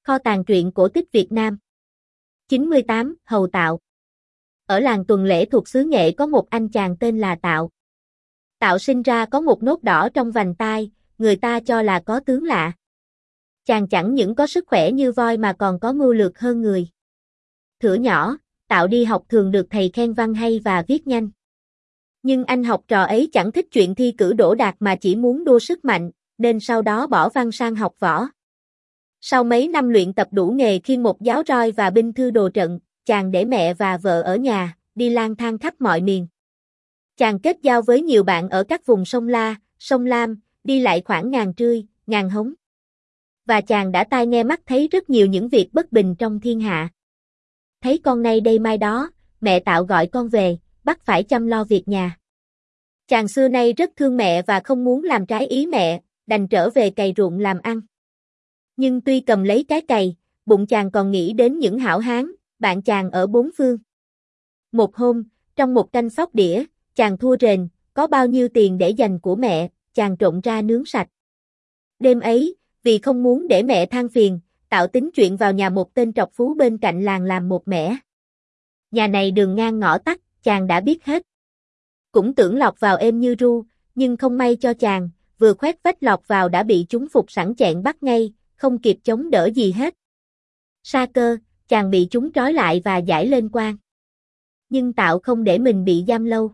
Kho tàng truyện cổ tích Việt Nam. 98. Hầu Tạo. Ở làng Tuần Lễ thuộc xứ Nghệ có một anh chàng tên là Tạo. Tạo sinh ra có một nốt đỏ trong vành tai, người ta cho là có tướng lạ. Chàng chẳng những có sức khỏe như voi mà còn có mưu lược hơn người. Thuở nhỏ, Tạo đi học thường được thầy khen văn hay và viết nhanh. Nhưng anh học trò ấy chẳng thích chuyện thi cử đỗ đạt mà chỉ muốn đua sức mạnh, nên sau đó bỏ văn sang học võ. Sau mấy năm luyện tập đủ nghề khiêng một giáo roi và binh thư đồ trận, chàng để mẹ và vợ ở nhà, đi lang thang khắp mọi miền. Chàng kết giao với nhiều bạn ở các vùng sông La, sông Lam, đi lại khoảng ngàn trươi, ngàn hống. Và chàng đã tai nghe mắt thấy rất nhiều những việc bất bình trong thiên hạ. Thấy con nay đây mai đó, mẹ Tạo gọi con về, bắt phải chăm lo việc nhà. Chàng xưa nay rất thương mẹ và không muốn làm trái ý mẹ, đành trở về cày ruộng làm ăn. Nhưng tuy cầm lấy cái cày, bụng chàng còn nghĩ đến những hảo hán, bạn chàng ở bốn phương. Một hôm, trong một canh sóc đĩa, chàng thua rền, có bao nhiêu tiền để dành của mẹ, chàng trộn ra nướng sạch. Đêm ấy, vì không muốn để mẹ than phiền, Tạo tính chuyện vào nhà một tên trọc phú bên cạnh làng làm một mẻ. Nhà này đường ngang ngõ tắt, chàng đã biết hết. Cũng tưởng lọt vào êm như ru, nhưng không may cho chàng, vừa khoét vách lọt vào đã bị chúng phục sẵn chẹn bắt ngay, không kịp chống đỡ gì hết. Sa cơ, chàng bị chúng trói lại và giải lên quan. Nhưng Tạo không để mình bị giam lâu.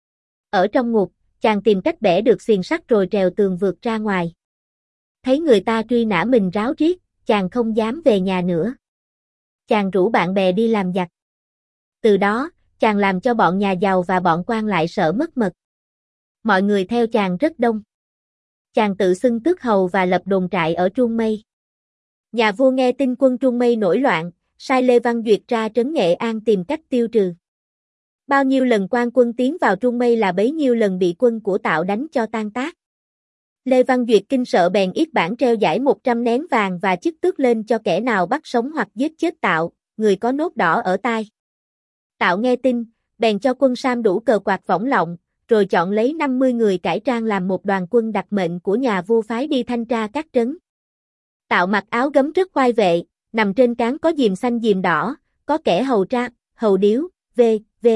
Ở trong ngục, chàng tìm cách bẻ được xiềng sắt rồi trèo tường vượt ra ngoài. Thấy người ta truy nã mình ráo riết, chàng không dám về nhà nữa. Chàng rủ bạn bè đi làm giặc. Từ đó, chàng làm cho bọn nhà giàu và bọn quan lại sợ mất mật. Mọi người theo chàng rất đông. Chàng tự xưng tước hầu và lập đồn trại ở Truông Mây. Nhà vua nghe tin quân Truông Mây nổi loạn, sai Lê Văn Duyệt ra trấn Nghệ An tìm cách tiêu trừ. Bao nhiêu lần quan quân tiến vào Truông Mây là bấy nhiêu lần bị quân của Tạo đánh cho tan tác. Lê Văn Duyệt kinh sợ bèn yết bản treo giải 100 nén vàng và chức tước lên cho kẻ nào bắt sống hoặc giết chết Tạo, người có nốt đỏ ở tai. Tạo nghe tin, bèn cho quân Sam đủ cờ quạt võng lọng, rồi chọn lấy 50 người cải trang làm một đoàn quân đặc mệnh của nhà vua phái đi thanh tra các trấn. Tạo mặc áo gấm rất khoai vệ, nằm trên cán có diềm xanh diềm đỏ, có kẻ hầu trác, hầu điếu, v.v.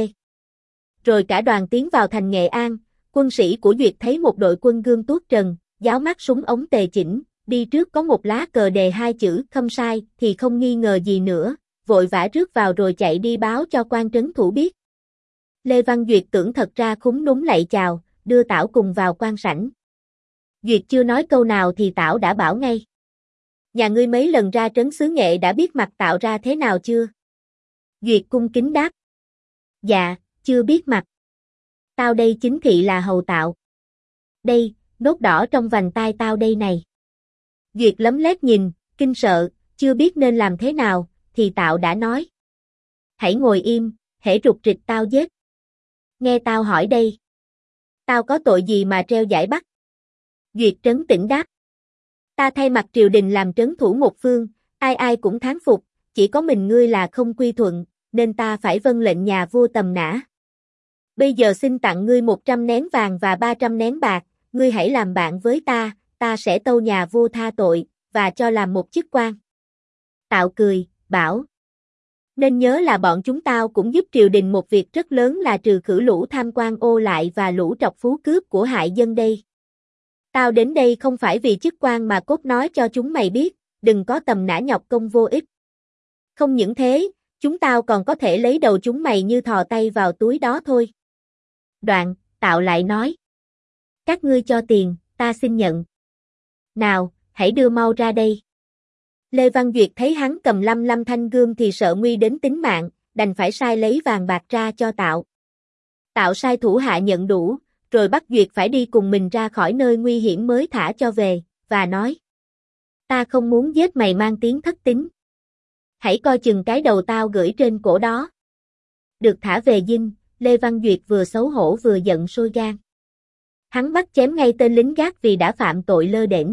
Rồi cả đoàn tiến vào thành Nghệ An, quân sĩ của Duyệt thấy một đội quân gươm tuốt trần, giáo mắt súng ống tề chỉnh, đi trước có một lá cờ đề hai chữ Khâm Sai thì không nghi ngờ gì nữa, vội vã rước vào rồi chạy đi báo cho quan trấn thủ biết. Lê Văn Duyệt tưởng thật ra khúm núm lạy chào, đưa Tạo cùng vào quan sảnh. Duyệt chưa nói câu nào thì Tạo đã bảo ngay. Nhà ngươi mấy lần ra trấn xứ Nghệ đã biết mặt Tạo ra thế nào chưa? Duyệt cung kính đáp. Dạ, chưa biết mặt. Tao đây chính thị là hầu Tạo. Đây, nốt đỏ trong vành tai tao đây này. Duyệt lấm lét nhìn, kinh sợ, chưa biết nên làm thế nào, thì Tạo đã nói. Hãy ngồi im, hễ rục rịch tao giết. Nghe tao hỏi đây. Tao có tội gì mà treo giải bắt? Duyệt trấn tĩnh đáp. Ta thay mặt triều đình làm trấn thủ một phương, ai ai cũng thán phục, chỉ có mình ngươi là không quy thuận, nên ta phải vâng lệnh nhà vua tầm nã. Bây giờ xin tặng ngươi 100 nén vàng và 300 nén bạc, ngươi hãy làm bạn với ta sẽ tâu nhà vua tha tội, và cho làm một chức quan. Tạo cười, bảo. Nên nhớ là bọn chúng tao cũng giúp triều đình một việc rất lớn là trừ khử lũ tham quan ô lại và lũ trọc phú cướp của hại dân đây. Tao đến đây không phải vì chức quan mà cốt nói cho chúng mày biết, đừng có tầm nã nhọc công vô ích. Không những thế, chúng tao còn có thể lấy đầu chúng mày như thò tay vào túi đó thôi. Đoạn, Tạo lại nói. Các ngươi cho tiền, ta xin nhận. Nào, hãy đưa mau ra đây. Lê Văn Duyệt thấy hắn cầm 55 thanh gươm thì sợ nguy đến tính mạng, đành phải sai lấy vàng bạc ra cho Tạo. Tạo sai thủ hạ nhận đủ, rồi bắt Duyệt phải đi cùng mình ra khỏi nơi nguy hiểm mới thả cho về, và nói. Ta không muốn giết mày mang tiếng thất tín. Hãy coi chừng cái đầu tao gửi trên cổ đó. Được thả về dinh, Lê Văn Duyệt vừa xấu hổ vừa giận sôi gan. Hắn bắt chém ngay tên lính gác vì đã phạm tội lơ đễnh.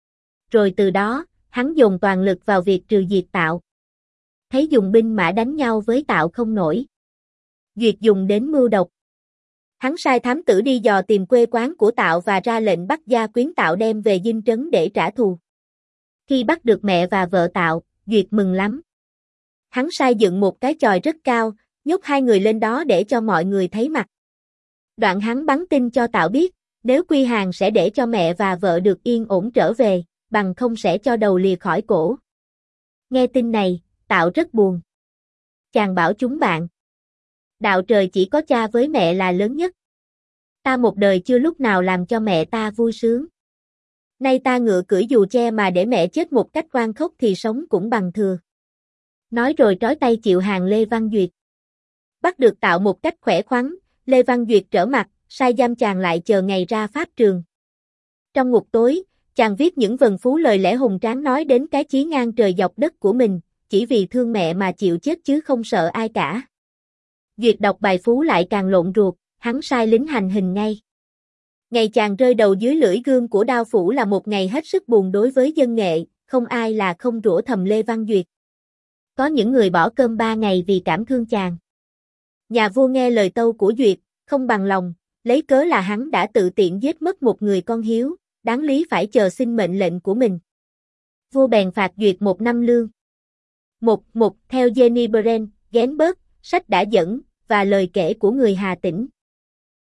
Rồi từ đó, hắn dồn toàn lực vào việc trừ diệt Tạo. Thấy dùng binh mã đánh nhau với Tạo không nổi. Duyệt dùng đến mưu độc. Hắn sai thám tử đi dò tìm quê quán của Tạo và ra lệnh bắt gia quyến Tạo đem về dinh trấn để trả thù. Khi bắt được mẹ và vợ Tạo, Duyệt mừng lắm. Hắn sai dựng một cái chòi rất cao, nhốt hai người lên đó để cho mọi người thấy mặt. Đoạn hắn bắn tin cho Tạo biết, nếu Quy Hàng sẽ để cho mẹ và vợ được yên ổn trở về, bằng không sẽ cho đầu lìa khỏi cổ. Nghe tin này, Tạo rất buồn. Chàng bảo chúng bạn. Đạo trời chỉ có cha với mẹ là lớn nhất. Ta một đời chưa lúc nào làm cho mẹ ta vui sướng. Nay ta ngựa cưỡi dù che mà để mẹ chết một cách oan khóc thì sống cũng bằng thừa. Nói rồi trói tay chịu hàng Lê Văn Duyệt. Bắt được Tạo một cách khỏe khoắn, Lê Văn Duyệt trở mặt, sai giam chàng lại chờ ngày ra pháp trường. Trong ngục tối, chàng viết những vần phú lời lẽ hùng tráng nói đến cái chí ngang trời dọc đất của mình, chỉ vì thương mẹ mà chịu chết chứ không sợ ai cả. Duyệt đọc bài phú lại càng lộn ruột, hắn sai lính hành hình ngay. Ngày chàng rơi đầu dưới lưỡi gươm của đao phủ là một ngày hết sức buồn đối với dân nghệ, không ai là không rủa thầm Lê Văn Duyệt. Có những người bỏ cơm 3 ngày vì cảm thương chàng. Nhà vua nghe lời tâu của Duyệt, không bằng lòng, lấy cớ là hắn đã tự tiện giết mất một người con hiếu, đáng lý phải chờ xin mệnh lệnh của mình. Vua bèn phạt Duyệt 1 năm lương. Một theo Jenny Brent, Gainsbourg, sách đã dẫn, và lời kể của người Hà Tĩnh.